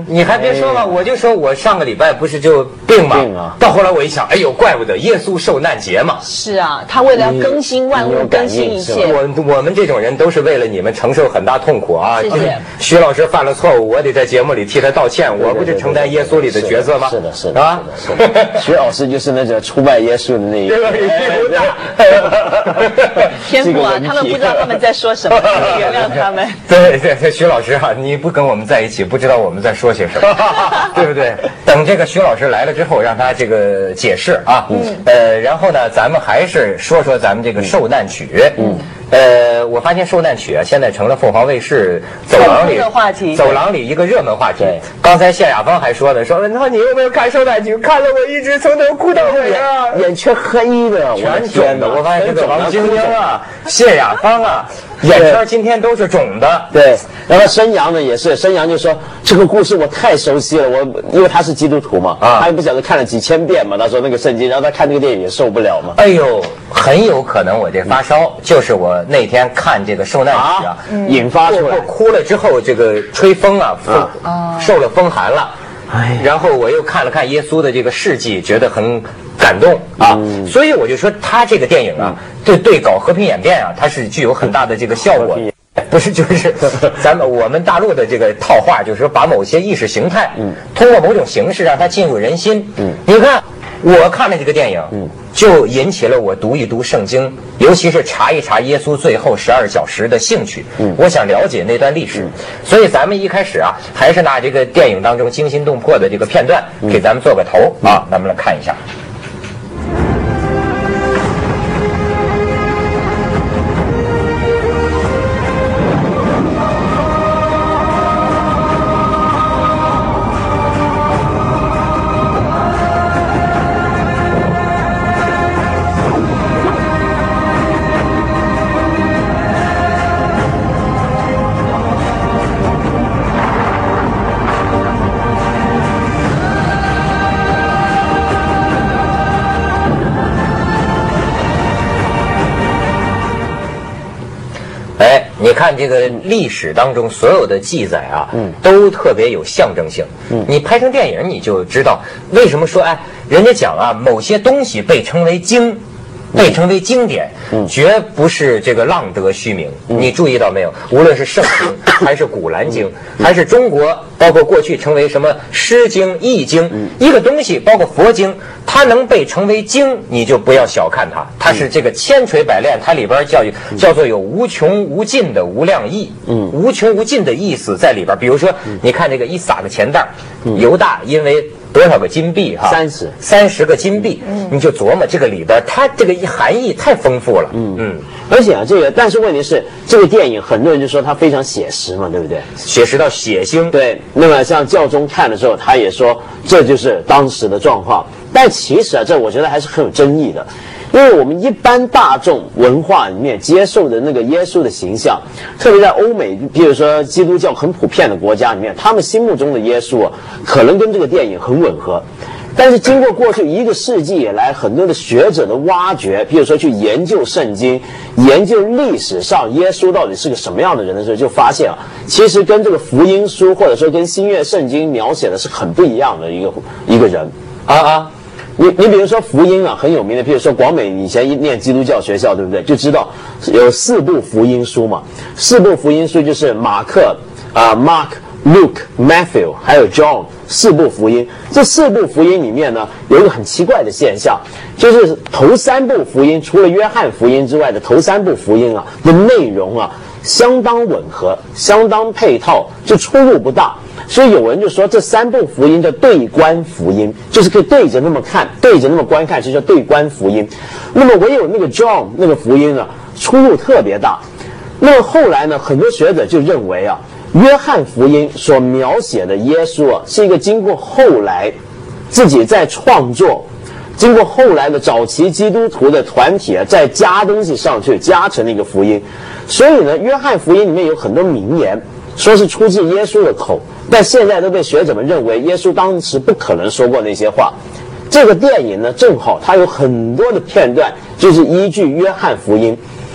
你还别说吧，我就说我上个礼拜不是就病嘛，到后来我一想，哎呦，怪不得耶稣受难节嘛。 是啊，他为了要更新万物，更新一切。 我们这种人都是为了你们承受很大痛苦啊。 谢谢。 徐老师犯了错误，我得在节目里替他道歉，我不是承担耶稣里的角色吗？ 是的，是的，啊，徐老师就是那个出卖耶稣的那一个。 天父啊，他们不知道他们在说什么，原谅他们。 对，徐老师啊，你不跟我们在一起，不知道我们在说些什么，对不对？等这个徐老师来了之后，让他这个解释啊。然后呢，咱们还是说说咱们这个受难曲。我发现受难曲啊，现在成了凤凰卫视走廊里一个热门话题。刚才谢亚芳还说呢，说那你有没有看受难曲？看了我一直从头哭到尾啊， 眼圈黑的， 全肿的。我发现这个王晶晶啊、谢亚芳啊，眼圈今天都是肿的。 对，然后申阳呢也是，申阳就说这个故事我太熟悉了，因为他是基督徒嘛，他也不晓得看了几千遍嘛，他说那个圣经，然后他看那个电影也受不了嘛。 哎呦，很有可能我这发烧就是我那天看这个受难曲啊引发出来， 哭了之后这个吹风啊，受了风寒了。然后我又看了看耶稣的这个事迹，觉得很感动啊，所以我就说他这个电影啊，对搞和平演变啊，它是具有很大的这个效果。不是，就是我们大陆的这个套话，就是说把某些意识形态，通过某种形式让它进入人心。你看我看了这个电影，就引起了我读一读圣经，尤其是查一查耶稣最后12小时的兴趣。我想了解那段历史，所以咱们一开始啊，还是拿这个电影当中惊心动魄的这个片段给咱们做个头啊，咱们来看一下。你看这个历史当中所有的记载啊，都特别有象征性。你拍成电影，你就知道为什么说人家讲啊，某些东西被称为经，被称为经典，绝不是这个浪得虚名。你注意到没有？无论是圣经，还是古兰经，还是中国，包括过去称为什么诗经、易经，一个东西，包括佛经，它能被称为经，你就不要小看它。它是这个千锤百炼，它里边叫做有无穷无尽的无量义，无穷无尽的意思在里边。比如说，你看这个一撒个钱袋，犹大因为多少个金币哈？30个金币，你就琢磨这个里边，它这个含义太丰富了。 而且啊，但是问题是，这个电影很多人就说它非常写实嘛，对不对？ 写实到血腥。 对，那么像教宗看的时候，他也说这就是当时的状况。但其实啊，这我觉得还是很有争议的。因为我们一般大众文化里面接受的那个耶稣的形象，特别在欧美，比如说基督教很普遍的国家里面，他们心目中的耶稣啊，可能跟这个电影很吻合。但是经过过去1个世纪以来，很多的学者的挖掘，比如说去研究圣经，研究历史上耶稣到底是个什么样的人的时候，就发现啊，其实跟这个福音书或者说跟新约圣经描写的是很不一样的一个人你比如说福音啊，很有名的，比如说广美以前念基督教学校，对不对？就知道有4部福音书嘛，4部福音书就是马克Mark、Luke、Matthew 还有 John 4部福音。这4部福音里面呢，有一个很奇怪的现象，就是头3部福音，除了约翰福音之外的头3部福音啊的内容啊，相当吻合，相当配套，就出入不大。所以有人就说这3部福音叫对观福音，就是可以对着那么看，对着那么观看，就叫对观福音。那么唯有那个 John 那个福音呢，出入特别大。那么后来呢，很多学者就认为啊，约翰福音所描写的耶稣啊，是一个经过后来自己在创作，经过后来的早期基督徒的团体啊，再加东西上去，加成的一个福音。所以呢，约翰福音里面有很多名言，说是出自耶稣的口，但现在都被学者们认为耶稣当时不可能说过那些话。这个电影呢，正好它有很多的片段就是依据约翰福音。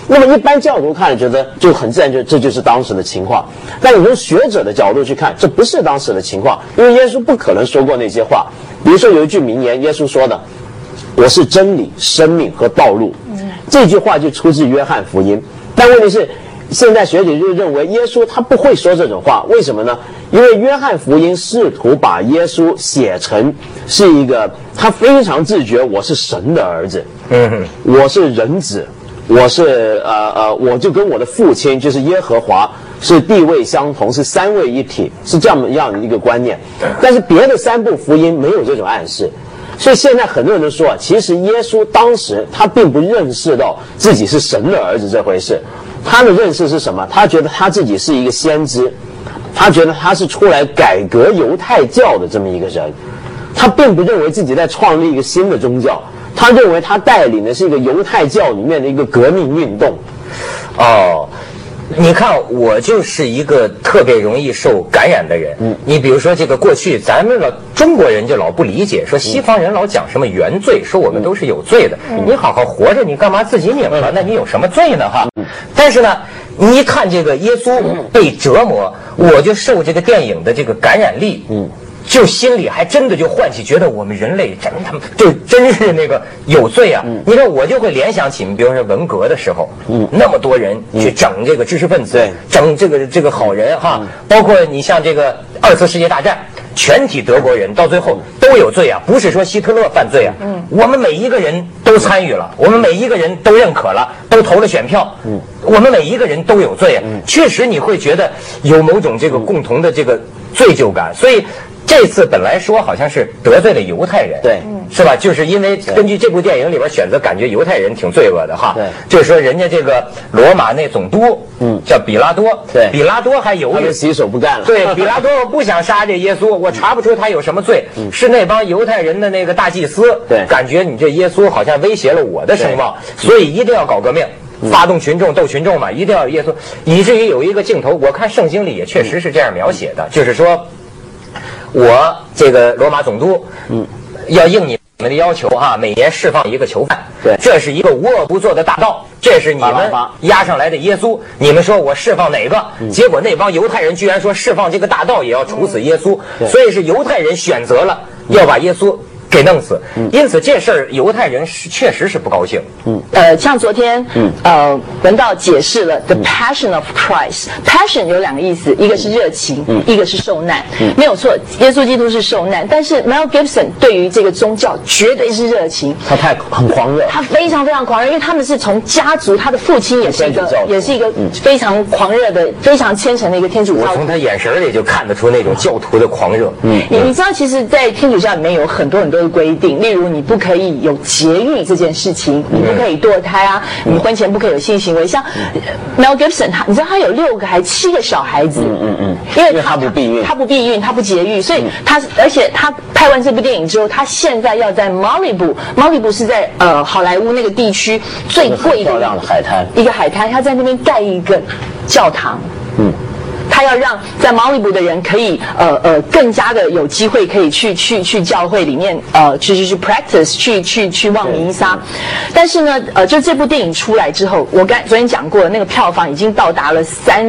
那么一般教徒看了觉得就很自然，这就是当时的情况。但你从学者的角度去看，这不是当时的情况，因为耶稣不可能说过那些话。比如说有一句名言，耶稣说的：“我是真理、生命和道路。”这句话就出自约翰福音。但问题是，现在学者就认为耶稣他不会说这种话，为什么呢？因为约翰福音试图把耶稣写成是一个他非常自觉我是神的儿子，我是人子，我是我就跟我的父亲就是耶和华是地位相同，是三位一体，是这样的一个观念。但是别的三部福音没有这种暗示。所以现在很多人都说啊，其实耶稣当时他并不认识到自己是神的儿子这回事。他的认识是什么？他觉得他自己是一个先知，他觉得他是出来改革犹太教的这么一个人，他并不认为自己在创立一个新的宗教，他认为他带领的是一个犹太教里面的一个革命运动。 哦，你看，我就是一个特别容易受感染的人。你比如说这个过去咱们中国人就老不理解，说西方人老讲什么原罪，说我们都是有罪的。你好好活着，你干嘛自己拧了？那你有什么罪呢？哈。但是呢，你一看这个耶稣被折磨，我就受这个电影的这个感染力。就心里还真的就唤起，觉得我们人类真是那个有罪啊！你看我就会联想起，比如说文革的时候，那么多人去整这个知识分子，整这个好人哈，包括你像这个2次世界大战，全体德国人到最后都有罪啊，不是说希特勒犯罪啊，我们每一个人都参与了，我们每一个人都认可了，都投了选票，我们每一个人都有罪啊，确实你会觉得有某种这个共同的这个罪疚感，所以。这次本来说好像是得罪了犹太人， 对， 是吧？就是因为根据这部电影里边选择，感觉犹太人挺罪恶的哈。 对， 就是说人家这个罗马那总督，叫比拉多， 对， 比拉多还犹豫， 洗手不干了。 对，比拉多我不想杀这耶稣，我查不出他有什么罪，是那帮犹太人的那个大祭司， 对， 感觉你这耶稣好像威胁了我的声望，所以一定要搞革命。发动群众斗群众嘛，一定要耶稣，以至于有一个镜头，我看圣经里也确实是这样描写的，就是说。我这个罗马总督，要应你们的要求哈，每年释放一个囚犯。对，这是一个无恶不作的大盗，这是你们押上来的耶稣。你们说我释放哪个？结果那帮犹太人居然说释放这个大盗也要处死耶稣，所以是犹太人选择了要把耶稣给弄死。因此这事儿犹太人确实是不高兴。 像昨天文道解释了 The Passion of Christ。Passion 有两个意思，一个是热情，一个是受难。没有错，耶稣基督是受难，但是 Mel Gibson 对于这个宗教绝对是热情。 他很狂热， 他非常非常狂热，因为他们是从家族，他的父亲也是一个非常狂热的、非常虔诚的一个天主教徒。 我从他眼神里就看得出那种教徒的狂热。 你知道，其实，在天主教里面有很多的规定，例如你不可以有节育这件事情，你不可以堕胎啊，你婚前不可以有性行为。像 Mel Gibson， 你知道他有6个还7个小孩子，因为他不避孕，他不节育，所以而且他拍完这部电影之后，他现在要在 Malibu 是在好莱坞那个地区最贵的漂亮的海滩， 一个海滩，他在那边盖一个教堂。他要让在 Malibu 的人可以更加的有机会可以去教会里面去 practice 去望弥撒，但是呢就这部电影出来之后，我昨天讲过了，那个票房已经到达了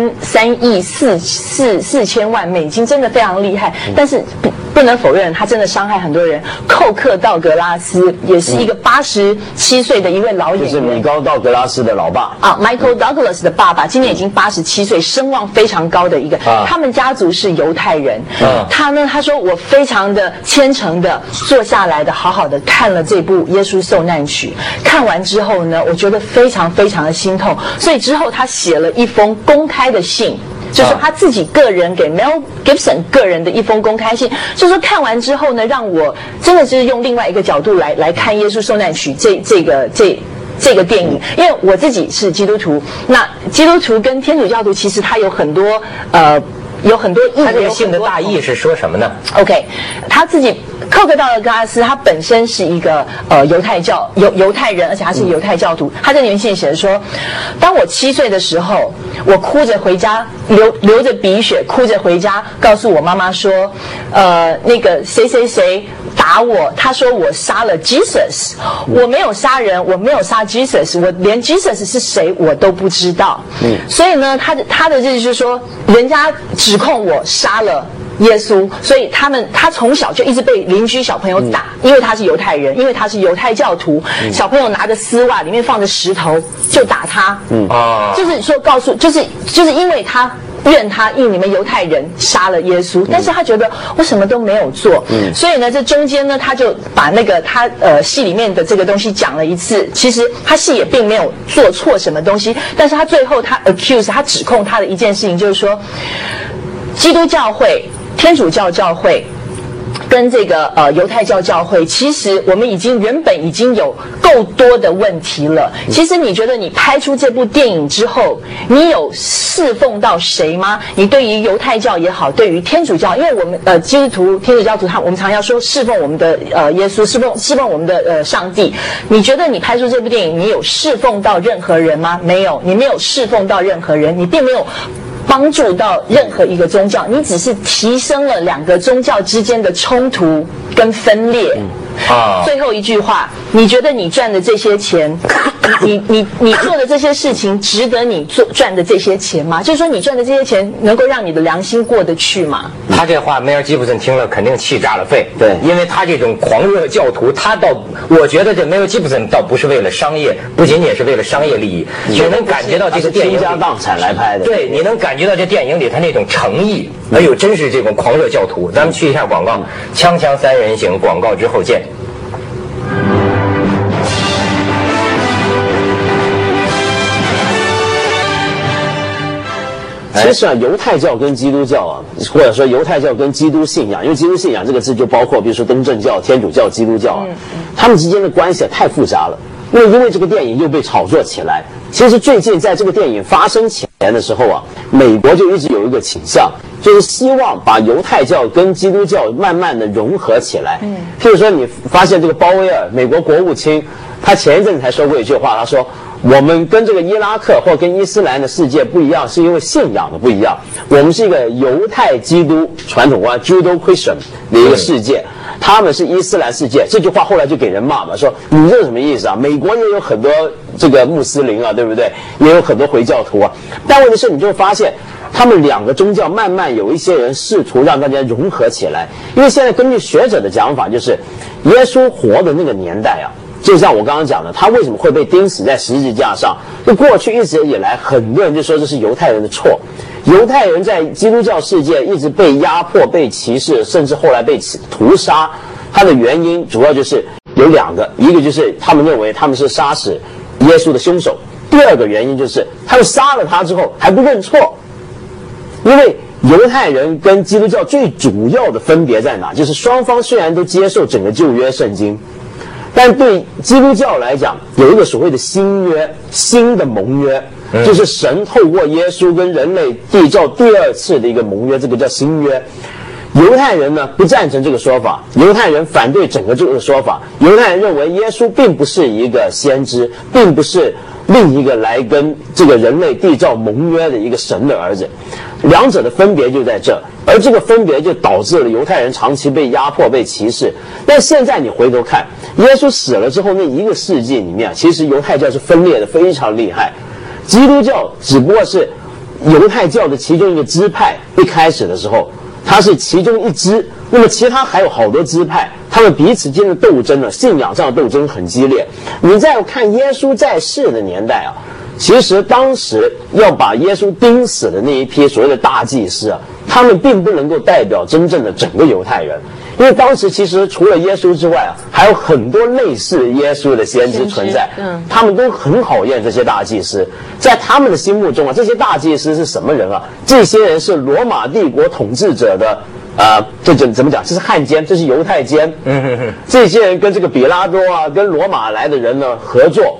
3亿4千万美金，真的非常厉害。但是不能否认，他真的伤害很多人。寇克道格拉斯也是一个87岁的一位老演员， 就是米高道格拉斯的老爸啊 ，Michael Douglas 的爸爸，今年已经87岁，声望非常高的一个。他们家族是犹太人。他说我非常的虔诚的坐下来的，好好的看了这部《耶稣受难曲》。看完之后呢，我觉得非常非常的心痛，所以之后他写了一封公开的信。就是他自己个人给 Mel Gibson 个人的一封公开信，就是说看完之后呢，让我真的是用另外一个角度来看《耶稣受难曲》这个电影，因为我自己是基督徒，那基督徒跟天主教徒其实他有很多有很多意义。 他这个信的大意是说什么呢 ？OK， 他自己寇格道格拉斯他本身是一个犹太人，而且他是犹太教徒。他在里面信写的说，当我7岁的时候，我哭着回家，流着鼻血，哭着回家，告诉我妈妈说，那个谁谁谁打我，他说我杀了 Jesus， 我没有杀人，我没有杀 Jesus， 我连 Jesus 是谁我都不知道。所以呢，他的就是说，人家指控我杀了耶稣，所以他从小就一直被邻居小朋友打，因为他是犹太人，因为他是犹太教徒，小朋友拿着丝袜里面放着石头就打他，就是说就是因为他怨他因你们犹太人杀了耶稣，但是他觉得我什么都没有做，所以呢，这中间呢，他就把那个他戏里面的这个东西讲了一次，其实他戏也并没有做错什么东西，但是他最后他指控他的一件事情就是说，基督教会、天主教教会跟这个犹太教教会，其实我们原本已经有够多的问题了。其实你觉得你拍出这部电影之后，你有侍奉到谁吗？你对于犹太教也好，对于天主教，因为我们基督徒、天主教徒，我们常要说侍奉我们的耶稣，侍奉我们的上帝。你觉得你拍出这部电影，你有侍奉到任何人吗？没有，你没有侍奉到任何人，你并没有帮助到任何一个宗教，你只是提升了2个宗教之间的冲突跟分裂。最后一句话，你觉得你赚的这些钱，你做的这些事情值得你赚的这些钱吗？就是说你赚的这些钱能够让你的良心过得去吗？ 他这话梅尔吉布森听了肯定气炸了肺。 对， 因为他这种狂热教徒，我觉得这梅尔吉布森倒不是为了商业，不仅仅是为了商业利益，你能感觉到这个电影倾家荡产来拍的。 对，你能感觉到这电影里他那种诚意，哎呦，真是这种狂热教徒。咱们去一下广告，锵锵三人行，广告之后见。 其实啊，犹太教跟基督教啊，或者说犹太教跟基督信仰，因为基督信仰这个字就包括，比如说东正教、天主教、基督教啊，他们之间的关系太复杂了。因为这个电影又被炒作起来。其实最近在这个电影发生前的时候啊，美国就一直有一个倾向，就是希望把犹太教跟基督教慢慢的融合起来。譬如说，你发现这个鲍威尔，美国国务卿，他前一阵子才说过一句话，他说，我们跟这个伊拉克或跟伊斯兰的世界不一样，是因为信仰的不一样。我们是一个犹太基督传统观 Judeo-Christian 的一个世界，他们是伊斯兰世界。这句话后来就给人骂嘛，说你这是什么意思啊？美国也有很多这个穆斯林啊，对不对？也有很多回教徒啊。但问题是，你就会发现，他们2个宗教慢慢有一些人试图让大家融合起来。因为现在根据学者的讲法，就是耶稣活的那个年代啊，就像我刚刚讲的，他为什么会被钉死在十字架上？就过去一直以来，很多人就说这是犹太人的错。犹太人在基督教世界一直被压迫、被歧视，甚至后来被屠杀。它的原因主要就是有2个，一个就是他们认为他们是杀死耶稣的凶手，第2个原因就是他们杀了他之后还不认错。因为犹太人跟基督教最主要的分别在哪？就是双方虽然都接受整个旧约圣经，但对基督教来讲，有一个所谓的新约、新的盟约，就是神透过耶稣跟人类缔造第2次的一个盟约，这个叫新约。犹太人呢不赞成这个说法，犹太人反对整个这个说法。犹太人认为耶稣并不是一个先知，并不是另一个来跟这个人类缔造盟约的一个神的儿子。2者的分别就在这，而这个分别就导致了犹太人长期被压迫、被歧视。但现在你回头看，耶稣死了之后那1个世纪里面，其实犹太教是分裂的非常厉害，基督教只不过是犹太教的其中一个支派。一开始的时候它是其中一支，那么其他还有好多支派，他们彼此间的斗争呢，信仰上的斗争很激烈。你再看耶稣在世的年代啊，其实当时要把耶稣钉死的那一批所谓的大祭司啊，他们并不能够代表真正的整个犹太人，因为当时其实除了耶稣之外啊，还有很多类似耶稣的先知存在，他们都很讨厌这些大祭司。在他们的心目中啊，这些大祭司是什么人啊？这些人是罗马帝国统治者的这怎么讲？这是汉奸，这是犹太奸。这些人跟这个比拉多啊，跟罗马来的人呢合作，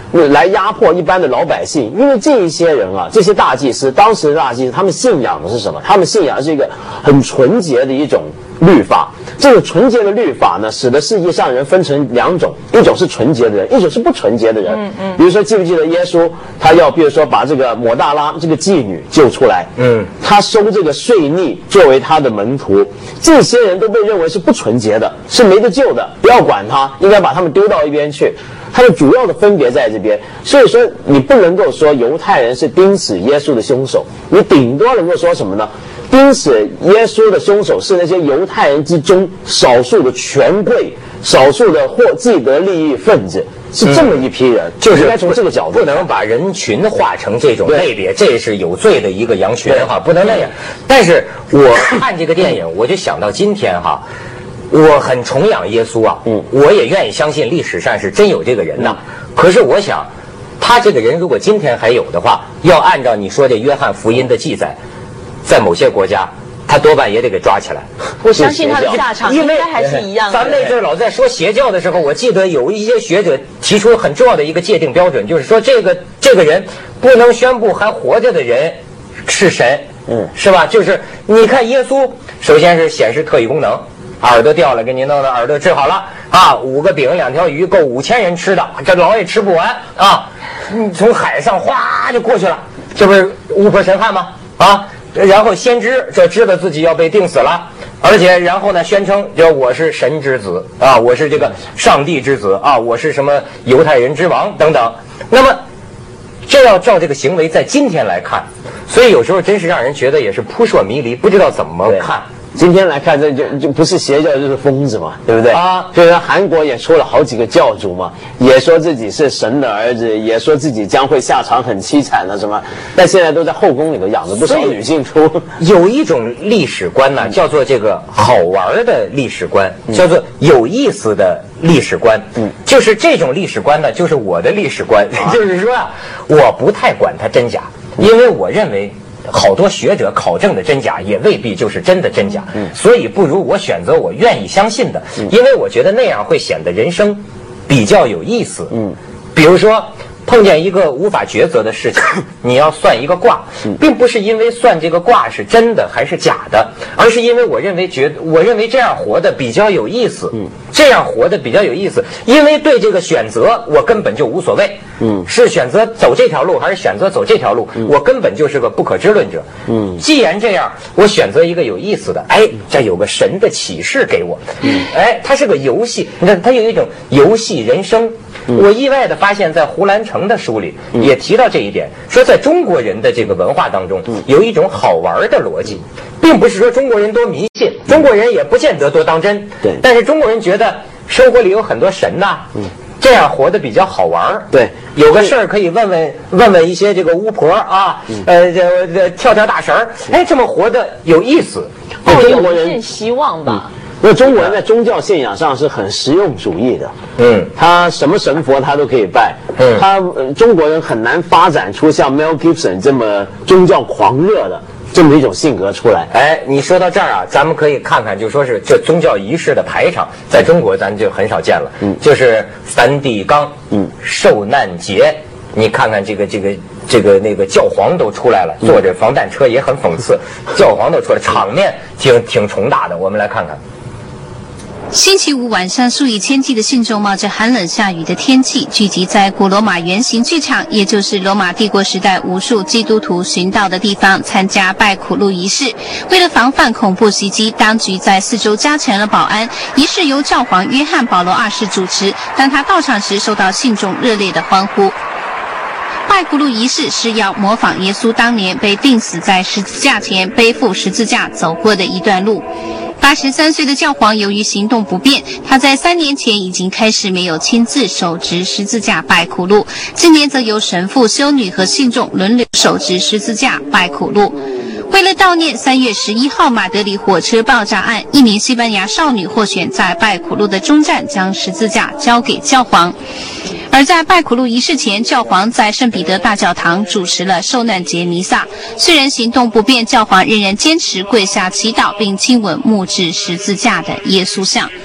来压迫一般的老百姓，因为这一些人啊，这些大祭司，当时的大祭司，他们信仰的是什么？他们信仰的是一个很纯洁的一种律法。这个纯洁的律法呢，使得世界上人分成两种，一种是纯洁的人，一种是不纯洁的人。比如说，记不记得耶稣他要，比如说把这个抹大拉这个妓女救出来，他收这个税吏作为他的门徒，这些人都被认为是不纯洁的，是没得救的，不要管他，应该把他们丢到一边去。它的主要的分别在这边，所以说你不能够说犹太人是钉死耶稣的凶手，你顶多能够说什么呢？钉死耶稣的凶手是那些犹太人之中少数的权贵、少数的或既得利益分子，是这么一批人， 就是应该从这个角度， 不能把人群化成这种类别，这是有罪的一个羊群哈，不能那样。但是我看这个电影，我就想到今天哈。我很崇仰耶稣啊，我也愿意相信历史上是真有这个人呐。可是我想，他这个人如果今天还有的话，要按照你说这约翰福音的记载，在某些国家，他多半也得给抓起来。 我相信他的下场应该还是一样的。 咱们那阵儿老在说邪教的时候，我记得有一些学者提出很重要的一个界定标准，就是说这个人不能宣布还活着的人是神，是吧？就是你看耶稣，首先是显示特异功能。耳朵掉了，给你弄的耳朵治好了啊！5个饼2条鱼够5000人吃的，这老也吃不完啊！从海上哗就过去了，这不是巫婆神汉吗？啊！然后先知这知道自己要被钉死了，而且然后呢宣称就我是神之子啊，我是这个上帝之子啊，我是什么犹太人之王等等。那么这要照这个行为在今天来看，所以有时候真是让人觉得也是扑朔迷离，不知道怎么看。 今天来看，这就不是邪教就是疯子嘛，对不对啊？所以说韩国也出了好几个教主嘛，也说自己是神的儿子，也说自己将会下场很凄惨的什么，但现在都在后宫里头养着不少女性出。 有一种历史观呢，叫做这个好玩的历史观，叫做有意思的历史观。就是这种历史观呢，就是我的历史观，就是说啊，我不太管它真假，因为我认为。好多学者考证的真假也未必就是真的真假，所以不如我选择我愿意相信的，因为我觉得那样会显得人生比较有意思。比如说碰见一个无法抉择的事情，你要算一个卦，并不是因为算这个卦是真的还是假的，而是因为我认为这样活得比较有意思，这样活得比较有意思，因为对这个选择我根本就无所谓，是选择走这条路还是选择走这条路，我根本就是个不可知论者。既然这样，我选择一个有意思的，这有个神的启示给我，它是个游戏，你看它有一种游戏人生。我意外的发现，在胡兰成的书里也提到这一点，说在中国人的这个文化当中，有一种好玩的逻辑，并不是说中国人多迷信，中国人也不见得多当真，但是中国人觉得生活里有很多神呐，这样活得比较好玩。对，有个事儿可以问问一些这个巫婆啊，跳大神儿，这么活得有意思。 中国人希望吧。 那中国人在宗教信仰上是很实用主义的，他什么神佛他都可以拜，中国人很难发展出像 Mel Gibson 这么宗教狂热的这么一种性格出来。 你说到这儿啊，咱们可以看看，就说是这宗教仪式的排场，在中国咱就很少见了，就是梵蒂冈，受难节。你看看这个那个教皇都出来了，坐着防弹车也很讽刺，教皇都出来，场面挺宏大的。我们来看看。 星期五晚上，数以千计的信众冒着寒冷下雨的天气，聚集在古罗马圆形剧场，也就是罗马帝国时代无数基督徒殉道的地方，参加拜苦路仪式。为了防范恐怖袭击，当局在4周加强了保安。仪式由教皇约翰保罗2世主持，当他到场时，受到信众热烈的欢呼。拜苦路仪式是要模仿耶稣当年被钉死在十字架前，背负十字架走过的一段路。83岁的教皇由于行动不便，他在3年前已经开始没有亲自手执十字架拜苦路，今年则由神父、修女和信众轮流手执十字架拜苦路。为了悼念3月11号马德里火车爆炸案，一名西班牙少女获选在拜苦路的终站将十字架交给教皇。而在拜苦路仪式前，教皇在圣彼得大教堂主持了受难节弥撒。虽然行动不便，教皇仍然坚持跪下祈祷，并亲吻木质十字架的耶稣像。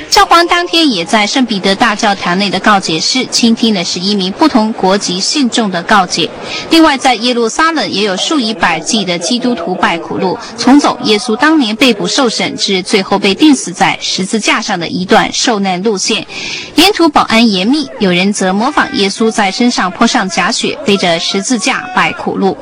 教皇当天也在圣彼得大教堂内的告解室倾听了11名不同国籍信众的告解。另外，在耶路撒冷也有数以百计的基督徒拜苦路，重走耶稣当年被捕受审至最后被钉死在十字架上的一段受难路线。沿途保安严密，有人则模仿耶稣在身上泼上假血，背着十字架拜苦路。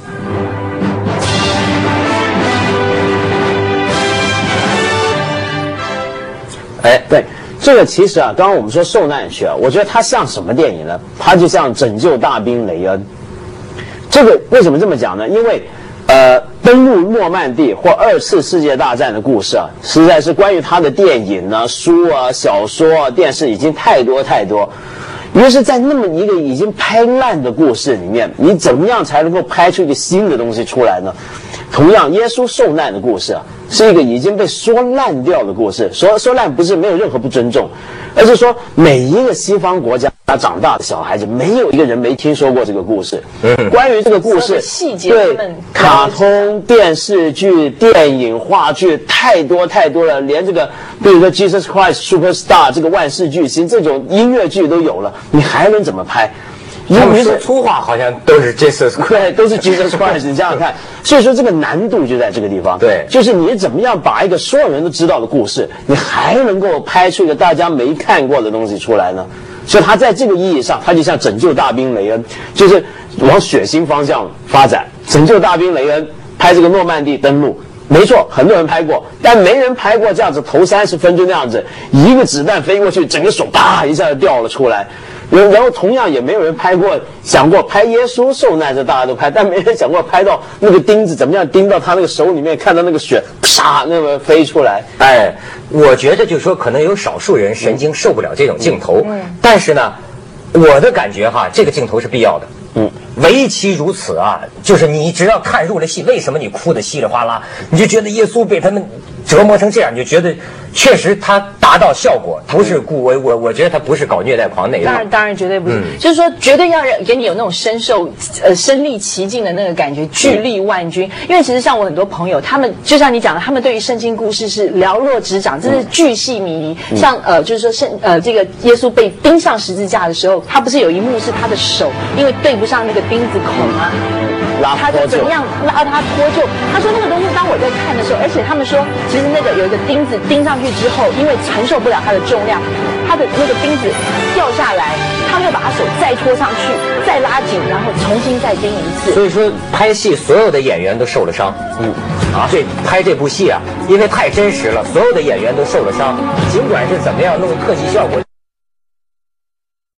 哎，对，这个其实啊，刚刚我们说受难学，我觉得它像什么电影呢？它就像《拯救大兵雷恩》。这个为什么这么讲呢？因为，登陆诺曼底或2次世界大战的故事啊，实在是关于他的电影呢、书啊、小说啊、电视已经太多太多。于是，在那么一个已经拍烂的故事里面，你怎么样才能够拍出一个新的东西出来呢？同样，耶稣受难的故事啊，是一个已经被说烂掉的故事。说烂不是没有任何不尊重，而是说每一个西方国家长大的小孩子，没有一个人没听说过这个故事。关于这个故事， 细节对卡通、电视剧、电影、话剧太多太多了，连这个比如说 Jesus Christ Superstar 这个万世巨星这种音乐剧都有了，你还能怎么拍？ 他们说粗话好像都是 Jesus Christ， 对，都是 Jesus Christ， 你想想看，所以说这个难度就在这个地方。 对， 就是你怎么样把一个所有人都知道的故事，你还能够拍出一个大家没看过的东西出来呢？所以他在这个意义上，他就像拯救大兵雷恩，就是往血腥方向发展。拯救大兵雷恩拍这个诺曼底登陆，没错，很多人拍过，但没人拍过这样子头30分就那样子，一个子弹飞过去，整个手啪一下就掉了出来。然后同样也没有人想过拍耶稣受难，这大家都拍，但没人想过拍到那个钉子怎么样钉到他那个手里面，看到那个血啪那么飞出来。 哎，我觉得就是说可能有少数人神经受不了这种镜头，但是呢，我的感觉哈，这个镜头是必要的。唯其如此啊，就是你只要看入了戏，为什么你哭得稀里哗啦，你就觉得耶稣被他们折磨成这样，你就觉得确实他达到效果，不是我觉得他不是搞虐待狂那一种。 当然绝对不是，就是说绝对要给你有那种身历其境的那个感觉，巨力万钧。因为其实像我很多朋友，他们就像你讲的，他们对于圣经故事是了若指掌，真是巨细靡遗。像就是说这个耶稣被钉上十字架的时候，他不是有一幕是他的手因为对不上那个钉子孔吗？他就怎么样拉他脱臼？他说那个东西，当我在看的时候，而且他们说，其实那个有一个钉子钉上去之后，因为承受不了它的重量，他的那个钉子掉下来，他会把他手再拖上去，再拉紧，然后重新再钉一次。 所以说拍戏所有的演员都受了伤。拍这部戏啊，因为太真实了，所有的演员都受了伤，尽管是怎么样弄特技效果。